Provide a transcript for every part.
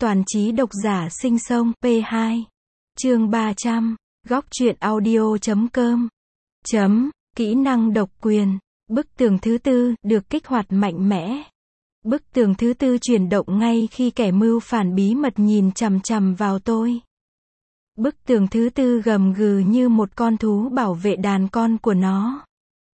Toàn trí độc giả sinh sông P2. Chương 300. Góc truyện audio.com. Kỹ năng độc quyền. Bức tường thứ tư được kích hoạt mạnh mẽ. Bức tường thứ tư chuyển động ngay khi kẻ mưu phản bí mật nhìn chằm chằm vào tôi. Bức tường thứ tư gầm gừ như một con thú bảo vệ đàn con của nó.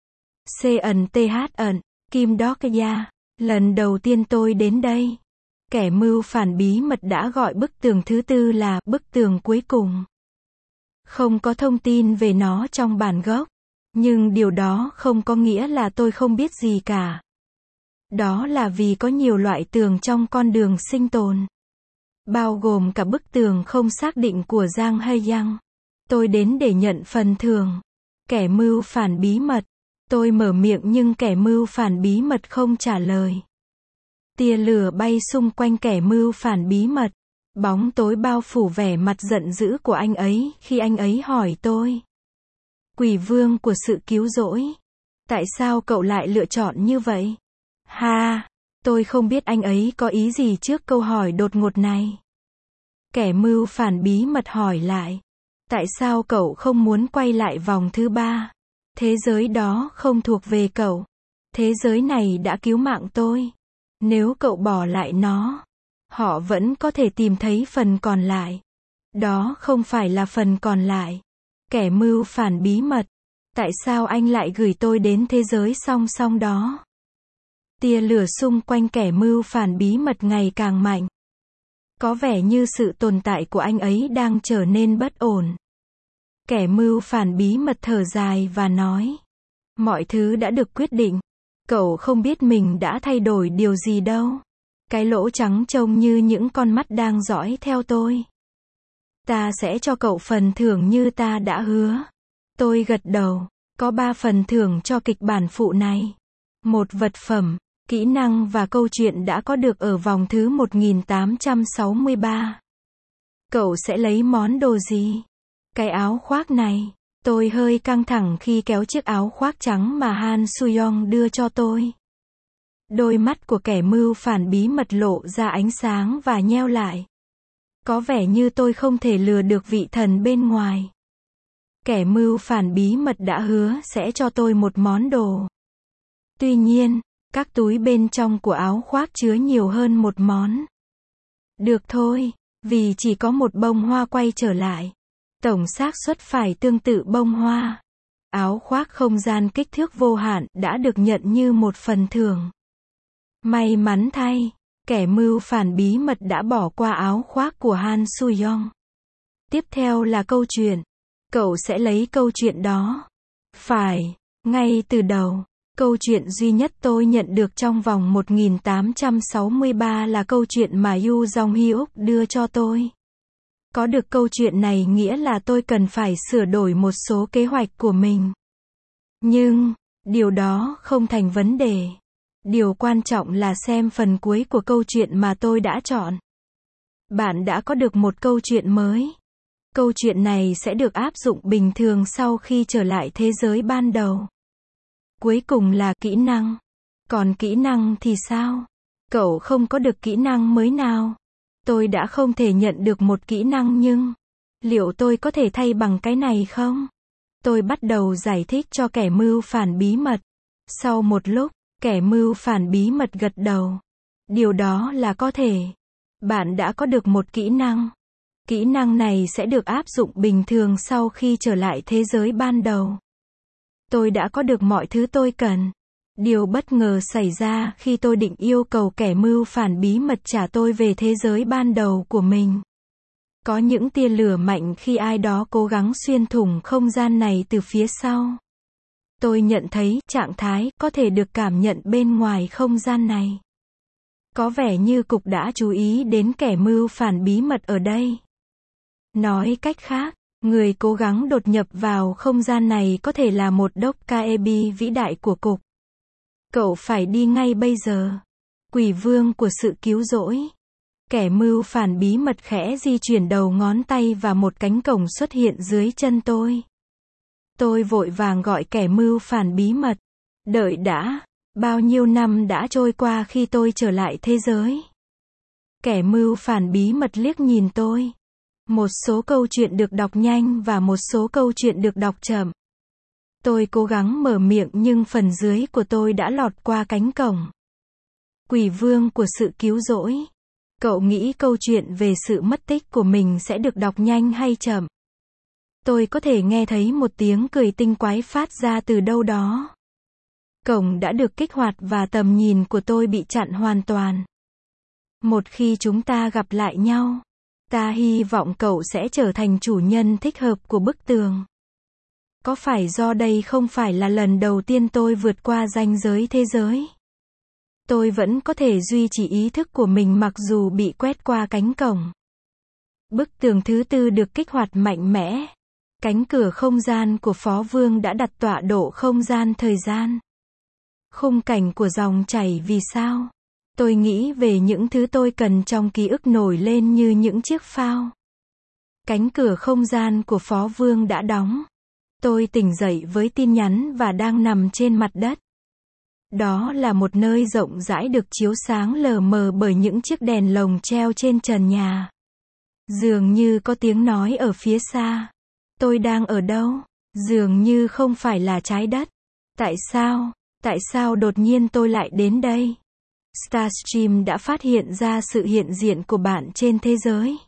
CNTH Kim Dokya. Lần đầu tiên tôi đến đây, kẻ mưu phản bí mật đã gọi bức tường thứ tư là bức tường cuối cùng. Không có thông tin về nó trong bản gốc, nhưng điều đó không có nghĩa là tôi không biết gì cả. Đó là vì có nhiều loại tường trong con đường sinh tồn, bao gồm cả bức tường không xác định của Giang Hae-yang. Tôi đến để nhận phần thưởng. Kẻ mưu phản bí mật. Tôi mở miệng nhưng kẻ mưu phản bí mật không trả lời. Tia lửa bay xung quanh kẻ mưu phản bí mật. Bóng tối bao phủ vẻ mặt giận dữ của anh ấy khi anh ấy hỏi tôi. Quỷ vương của sự cứu rỗi. Tại sao cậu lại lựa chọn như vậy? Tôi không biết anh ấy có ý gì trước câu hỏi đột ngột này. Kẻ mưu phản bí mật hỏi lại. Tại sao cậu không muốn quay lại vòng thứ ba? Thế giới đó không thuộc về cậu. Thế giới này đã cứu mạng tôi. Nếu cậu bỏ lại nó, họ vẫn có thể tìm thấy phần còn lại. Đó không phải là phần còn lại. Kẻ mưu phản bí mật. Tại sao anh lại gửi tôi đến thế giới song song đó? Tia lửa xung quanh kẻ mưu phản bí mật ngày càng mạnh. Có vẻ như sự tồn tại của anh ấy đang trở nên bất ổn. Kẻ mưu phản bí mật thở dài và nói. Mọi thứ đã được quyết định. Cậu không biết mình đã thay đổi điều gì đâu. Cái lỗ trắng trông như những con mắt đang dõi theo tôi. Ta sẽ cho cậu phần thưởng như ta đã hứa. Tôi gật đầu. Có 3 phần thưởng cho kịch bản phụ này. Một vật phẩm, kỹ năng và câu chuyện đã có được ở vòng thứ 1863. Cậu sẽ lấy món đồ gì? Cái áo khoác này. Tôi hơi căng thẳng khi kéo chiếc áo khoác trắng mà Han Soo-young đưa cho tôi. Đôi mắt của kẻ mưu phản bí mật lộ ra ánh sáng và nheo lại. Có vẻ như tôi không thể lừa được vị thần bên ngoài. Kẻ mưu phản bí mật đã hứa sẽ cho tôi một món đồ. Tuy nhiên, các túi bên trong của áo khoác chứa nhiều hơn một món. Được thôi, vì chỉ có một bông hoa quay trở lại. Tổng xác suất phải tương tự bông hoa. Áo khoác không gian kích thước vô hạn đã được nhận như một phần thưởng. May mắn thay, kẻ mưu phản bí mật đã bỏ qua áo khoác của Han Soo-young. Tiếp theo là câu chuyện. Cậu sẽ lấy câu chuyện đó. Phải, ngay từ đầu, câu chuyện duy nhất tôi nhận được trong vòng 1863 là câu chuyện mà Yoo Jong-hyuk đưa cho tôi. Có được câu chuyện này nghĩa là tôi cần phải sửa đổi một số kế hoạch của mình. Nhưng, điều đó không thành vấn đề. Điều quan trọng là xem phần cuối của câu chuyện mà tôi đã chọn. Bạn đã có được một câu chuyện mới. Câu chuyện này sẽ được áp dụng bình thường sau khi trở lại thế giới ban đầu. Cuối cùng là kỹ năng. Còn kỹ năng thì sao? Cậu không có được kỹ năng mới nào? Tôi đã không thể nhận được một kỹ năng nhưng, liệu tôi có thể thay bằng cái này không? Tôi bắt đầu giải thích cho kẻ mưu phản bí mật. Sau một lúc, kẻ mưu phản bí mật gật đầu. Điều đó là có thể. Bạn đã có được một kỹ năng. Kỹ năng này sẽ được áp dụng bình thường sau khi trở lại thế giới ban đầu. Tôi đã có được mọi thứ tôi cần. Điều bất ngờ xảy ra khi tôi định yêu cầu kẻ mưu phản bí mật trả tôi về thế giới ban đầu của mình. Có những tia lửa mạnh khi ai đó cố gắng xuyên thủng không gian này từ phía sau. Tôi nhận thấy trạng thái có thể được cảm nhận bên ngoài không gian này. Có vẻ như cục đã chú ý đến kẻ mưu phản bí mật ở đây. Nói cách khác, người cố gắng đột nhập vào không gian này có thể là một Dokkaebi vĩ đại của cục. Cậu phải đi ngay bây giờ. Quỷ vương của sự cứu rỗi. Kẻ mưu phản bí mật khẽ di chuyển đầu ngón tay và một cánh cổng xuất hiện dưới chân tôi. Tôi vội vàng gọi kẻ mưu phản bí mật. Đợi đã, bao nhiêu năm đã trôi qua khi tôi trở lại thế giới? Kẻ mưu phản bí mật liếc nhìn tôi. Một số câu chuyện được đọc nhanh và một số câu chuyện được đọc chậm. Tôi cố gắng mở miệng nhưng phần dưới của tôi đã lọt qua cánh cổng. Quỷ vương của sự cứu rỗi. Cậu nghĩ câu chuyện về sự mất tích của mình sẽ được đọc nhanh hay chậm? Tôi có thể nghe thấy một tiếng cười tinh quái phát ra từ đâu đó. Cổng đã được kích hoạt và tầm nhìn của tôi bị chặn hoàn toàn. Một khi chúng ta gặp lại nhau, ta hy vọng cậu sẽ trở thành chủ nhân thích hợp của bức tường. Có phải do đây không phải là lần đầu tiên tôi vượt qua ranh giới thế giới? Tôi vẫn có thể duy trì ý thức của mình mặc dù bị quét qua cánh cổng. Bức tường thứ tư được kích hoạt mạnh mẽ. Cánh cửa không gian của Phó Vương đã đặt tọa độ không gian thời gian. Khung cảnh của dòng chảy vì sao? Tôi nghĩ về những thứ tôi cần trong ký ức nổi lên như những chiếc phao. Cánh cửa không gian của Phó Vương đã đóng. Tôi tỉnh dậy với tin nhắn và đang nằm trên mặt đất. Đó là một nơi rộng rãi được chiếu sáng lờ mờ bởi những chiếc đèn lồng treo trên trần nhà. Dường như có tiếng nói ở phía xa. Tôi đang ở đâu? Dường như không phải là trái đất. Tại sao? Tại sao đột nhiên tôi lại đến đây? Starstream đã phát hiện ra sự hiện diện của bạn trên thế giới.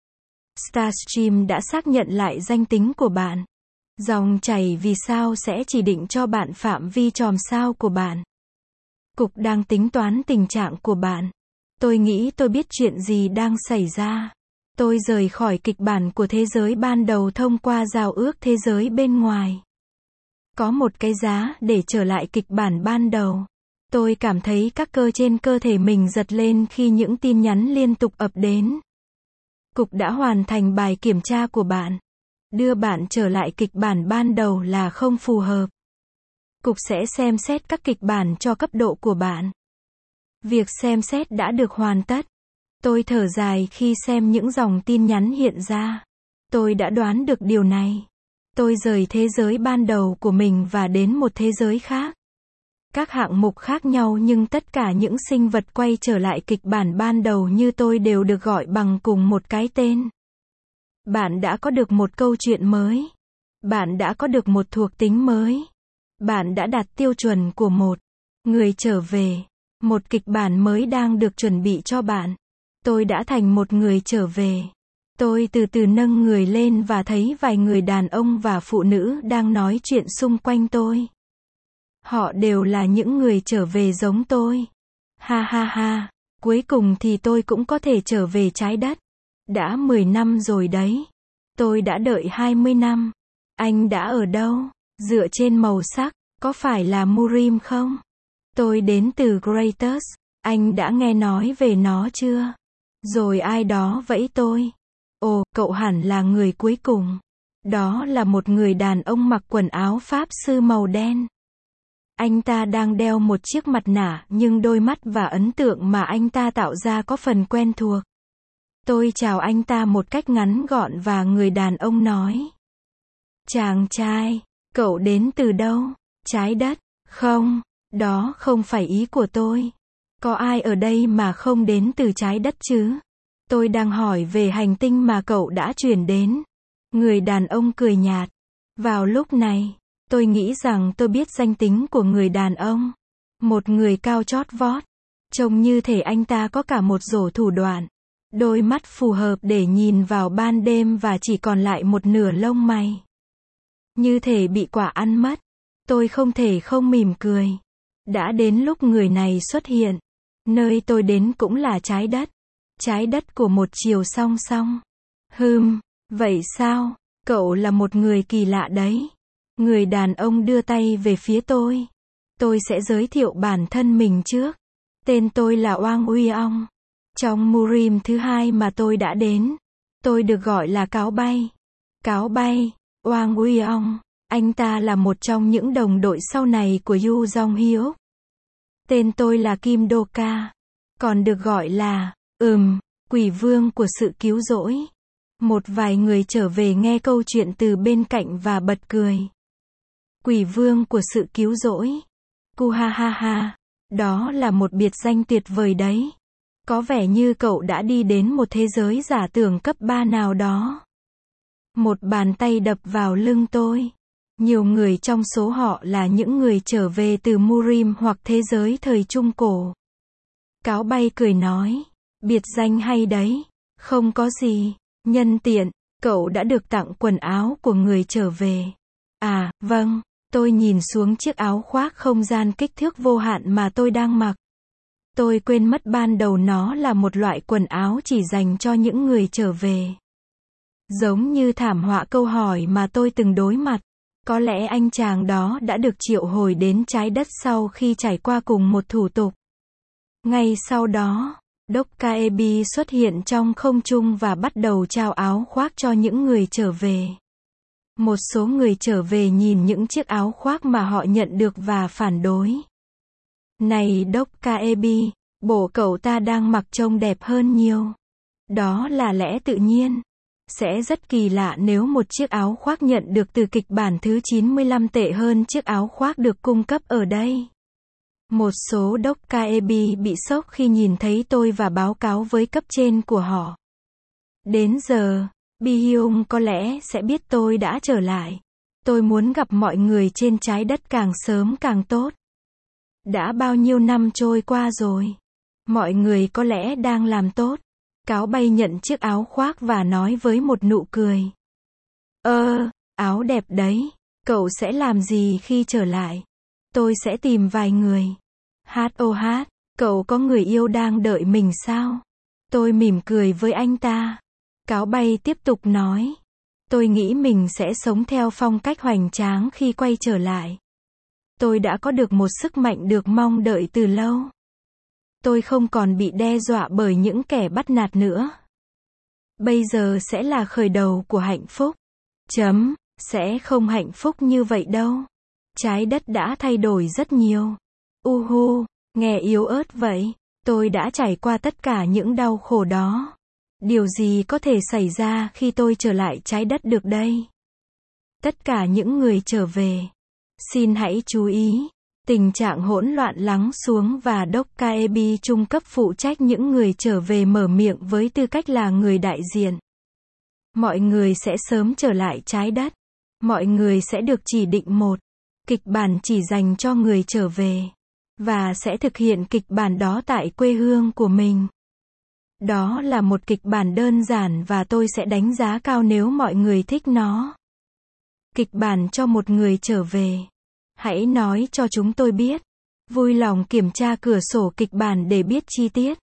Starstream đã xác nhận lại danh tính của bạn. Dòng chảy vì sao sẽ chỉ định cho bạn phạm vi chòm sao của bạn. Cục đang tính toán tình trạng của bạn. Tôi nghĩ tôi biết chuyện gì đang xảy ra. Tôi rời khỏi kịch bản của thế giới ban đầu thông qua giao ước thế giới bên ngoài. Có một cái giá để trở lại kịch bản ban đầu. Tôi cảm thấy các cơ trên cơ thể mình giật lên khi những tin nhắn liên tục ập đến. Cục đã hoàn thành bài kiểm tra của bạn. Đưa bạn trở lại kịch bản ban đầu là không phù hợp. Cục sẽ xem xét các kịch bản cho cấp độ của bạn. Việc xem xét đã được hoàn tất. Tôi thở dài khi xem những dòng tin nhắn hiện ra. Tôi đã đoán được điều này. Tôi rời thế giới ban đầu của mình và đến một thế giới khác. Các hạng mục khác nhau nhưng tất cả những sinh vật quay trở lại kịch bản ban đầu như tôi đều được gọi bằng cùng một cái tên. Bạn đã có được một câu chuyện mới. Bạn đã có được một thuộc tính mới. Bạn đã đạt tiêu chuẩn của một người trở về. Một kịch bản mới đang được chuẩn bị cho bạn. Tôi đã thành một người trở về. Tôi từ từ nâng người lên và thấy vài người đàn ông và phụ nữ đang nói chuyện xung quanh tôi. Họ đều là những người trở về giống tôi. Ha ha ha, cuối cùng thì tôi cũng có thể trở về trái đất. Đã 10 năm rồi đấy. Tôi đã đợi 20 năm. Anh đã ở đâu? Dựa trên màu sắc, có phải là Murim không? Tôi đến từ Kratos. Anh đã nghe nói về nó chưa? Rồi ai đó vẫy tôi. Ồ, cậu hẳn là người cuối cùng. Đó là một người đàn ông mặc quần áo pháp sư màu đen. Anh ta đang đeo một chiếc mặt nạ nhưng đôi mắt và ấn tượng mà anh ta tạo ra có phần quen thuộc. Tôi chào anh ta một cách ngắn gọn và người đàn ông nói. Chàng trai, cậu đến từ đâu? Trái đất? Không, đó không phải ý của tôi. Có ai ở đây mà không đến từ trái đất chứ? Tôi đang hỏi về hành tinh mà cậu đã chuyển đến. Người đàn ông cười nhạt. Vào lúc này, tôi nghĩ rằng tôi biết danh tính của người đàn ông. Một người cao chót vót. Trông như thể anh ta có cả một rổ thủ đoạn. Đôi mắt phù hợp để nhìn vào ban đêm và chỉ còn lại một nửa lông mày. Như thể bị quả ăn mất. Tôi không thể không mỉm cười. Đã đến lúc người này xuất hiện. Nơi tôi đến cũng là trái đất. Trái đất của một chiều song song. Vậy sao? Cậu là một người kỳ lạ đấy. Người đàn ông đưa tay về phía tôi. Tôi sẽ giới thiệu bản thân mình trước. Tên tôi là Oang Uy Ong. Trong Murim thứ hai mà tôi đã đến, tôi được gọi là Cáo Bay. Cáo Bay, Oang Uy Ong. Anh ta là một trong những đồng đội sau này của Yu Jong Hyuk. Tên tôi là Kim Do Ka. Còn được gọi là, quỷ vương của sự cứu rỗi. Một vài người trở về nghe câu chuyện từ bên cạnh và bật cười. Quỷ vương của sự cứu rỗi. Cu ha ha ha. Đó là một biệt danh tuyệt vời đấy. Có vẻ như cậu đã đi đến một thế giới giả tưởng cấp 3 nào đó. Một bàn tay đập vào lưng tôi. Nhiều người trong số họ là những người trở về từ Murim hoặc thế giới thời Trung Cổ. Cáo bay cười nói. Biệt danh hay đấy. Không có gì. Nhân tiện, cậu đã được tặng quần áo của người trở về. À, vâng. Tôi nhìn xuống chiếc áo khoác không gian kích thước vô hạn mà tôi đang mặc. Tôi quên mất ban đầu nó là một loại quần áo chỉ dành cho những người trở về. Giống như thảm họa câu hỏi mà tôi từng đối mặt. Có lẽ anh chàng đó đã được triệu hồi đến trái đất sau khi trải qua cùng một thủ tục. Ngay sau đó, Dokkaebi xuất hiện trong không trung và bắt đầu trao áo khoác cho những người trở về. Một số người trở về nhìn những chiếc áo khoác mà họ nhận được và phản đối. Này Dokkaebi, bộ cậu ta đang mặc trông đẹp hơn nhiều. Đó là lẽ tự nhiên. Sẽ rất kỳ lạ nếu một chiếc áo khoác nhận được từ kịch bản thứ 95 tệ hơn chiếc áo khoác được cung cấp ở đây. Một số Dokkaebi bị sốc khi nhìn thấy tôi và báo cáo với cấp trên của họ. Đến giờ, Bi-hyung có lẽ sẽ biết tôi đã trở lại. Tôi muốn gặp mọi người trên trái đất càng sớm càng tốt. Đã bao nhiêu năm trôi qua rồi. Mọi người có lẽ đang làm tốt. Cáo bay nhận chiếc áo khoác và nói với một nụ cười. Áo đẹp đấy. Cậu sẽ làm gì khi trở lại? Tôi sẽ tìm vài người. Hát, cậu có người yêu đang đợi mình sao? Tôi mỉm cười với anh ta. Cáo bay tiếp tục nói. Tôi nghĩ mình sẽ sống theo phong cách hoành tráng khi quay trở lại. Tôi đã có được một sức mạnh được mong đợi từ lâu. Tôi không còn bị đe dọa bởi những kẻ bắt nạt nữa. Bây giờ sẽ là khởi đầu của hạnh phúc. Sẽ không hạnh phúc như vậy đâu. Trái đất đã thay đổi rất nhiều. Nghe yếu ớt vậy. Tôi đã trải qua tất cả những đau khổ đó. Điều gì có thể xảy ra khi tôi trở lại trái đất được đây? Tất cả những người trở về. Xin hãy chú ý. Tình trạng hỗn loạn lắng xuống và Dokkaebi trung cấp phụ trách những người trở về mở miệng với tư cách là người đại diện. Mọi người sẽ sớm trở lại trái đất. Mọi người sẽ được chỉ định một kịch bản chỉ dành cho người trở về. Và sẽ thực hiện kịch bản đó tại quê hương của mình. Đó là một kịch bản đơn giản và tôi sẽ đánh giá cao nếu mọi người thích nó. Kịch bản cho một người trở về. Hãy nói cho chúng tôi biết. Vui lòng kiểm tra cửa sổ kịch bản để biết chi tiết.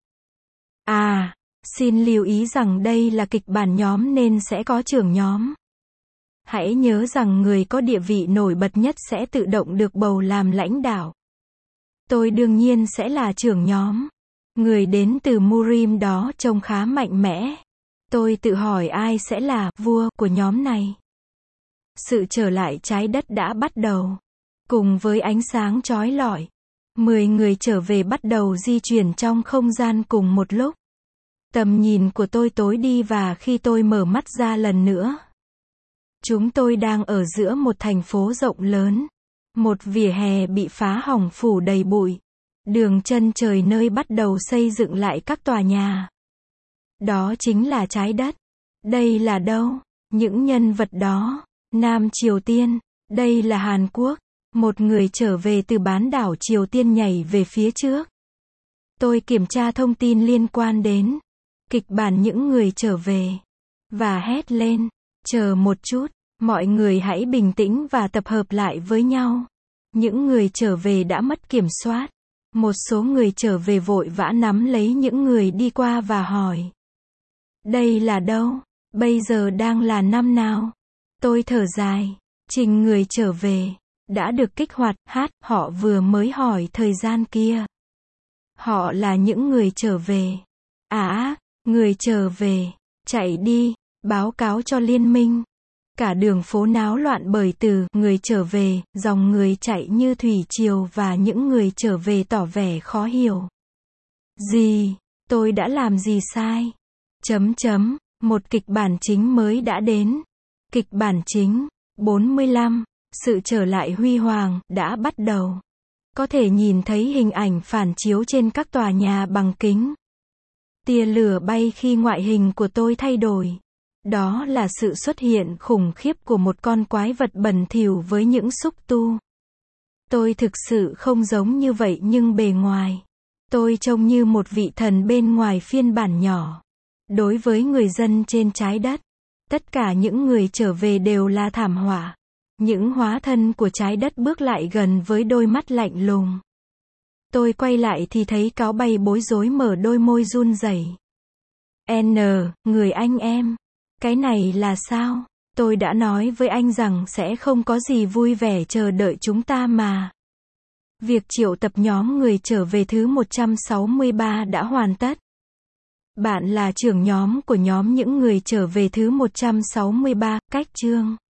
Xin lưu ý rằng đây là kịch bản nhóm nên sẽ có trưởng nhóm. Hãy nhớ rằng người có địa vị nổi bật nhất sẽ tự động được bầu làm lãnh đạo. Tôi đương nhiên sẽ là trưởng nhóm. Người đến từ Murim đó trông khá mạnh mẽ. Tôi tự hỏi ai sẽ là vua của nhóm này. Sự trở lại trái đất đã bắt đầu. Cùng với ánh sáng chói lọi, 10 người trở về bắt đầu di chuyển trong không gian cùng một lúc. Tầm nhìn của tôi tối đi và khi tôi mở mắt ra lần nữa, chúng tôi đang ở giữa một thành phố rộng lớn. Một vỉa hè bị phá hỏng phủ đầy bụi. Đường chân trời nơi bắt đầu xây dựng lại các tòa nhà. Đó chính là trái đất. Đây là đâu? Những nhân vật đó. Nam Triều Tiên. Đây là Hàn Quốc. Một người trở về từ bán đảo Triều Tiên nhảy về phía trước. Tôi kiểm tra thông tin liên quan đến kịch bản những người trở về. Và hét lên. Chờ một chút. Mọi người hãy bình tĩnh và tập hợp lại với nhau. Những người trở về đã mất kiểm soát. Một số người trở về vội vã nắm lấy những người đi qua và hỏi. Đây là đâu? Bây giờ đang là năm nào? Tôi thở dài. Trình người trở về. Đã được kích hoạt. Họ vừa mới hỏi thời gian kia. Họ là những người trở về. Người trở về. Chạy đi. Báo cáo cho liên minh. Cả đường phố náo loạn bởi từ người trở về, dòng người chạy như thủy triều và những người trở về tỏ vẻ khó hiểu. Gì? Tôi đã làm gì sai? Một kịch bản chính mới đã đến. Kịch bản chính 45. Sự trở lại huy hoàng đã bắt đầu. Có thể nhìn thấy hình ảnh phản chiếu trên các tòa nhà bằng kính. Tia lửa bay khi ngoại hình của tôi thay đổi. Đó là sự xuất hiện khủng khiếp của một con quái vật bẩn thỉu với những xúc tu. Tôi thực sự không giống như vậy nhưng bề ngoài, tôi trông như một vị thần bên ngoài phiên bản nhỏ. Đối với người dân trên trái đất, tất cả những người trở về đều là thảm họa. Những hóa thân của trái đất bước lại gần với đôi mắt lạnh lùng. Tôi quay lại thì thấy cáo bay bối rối mở đôi môi run rẩy. Người anh em. Cái này là sao? Tôi đã nói với anh rằng sẽ không có gì vui vẻ chờ đợi chúng ta mà. Việc triệu tập nhóm người trở về thứ 163 đã hoàn tất. Bạn là trưởng nhóm của nhóm những người trở về thứ 163, cách chương.